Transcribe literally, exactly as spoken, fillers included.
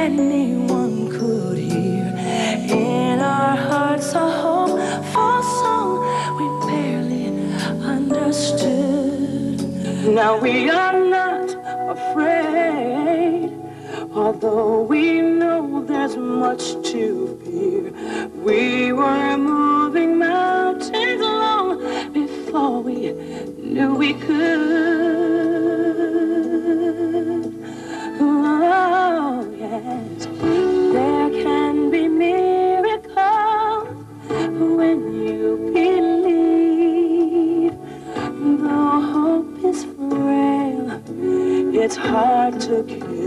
anyone could hear. In our hearts a hopeful song we barely understood. Now we are not afraid, although we know there's much to fear. We were moving mountains long before we knew we could. Oh, yes, there can be miracles when you believe. Though hope is frail, it's hard to keep.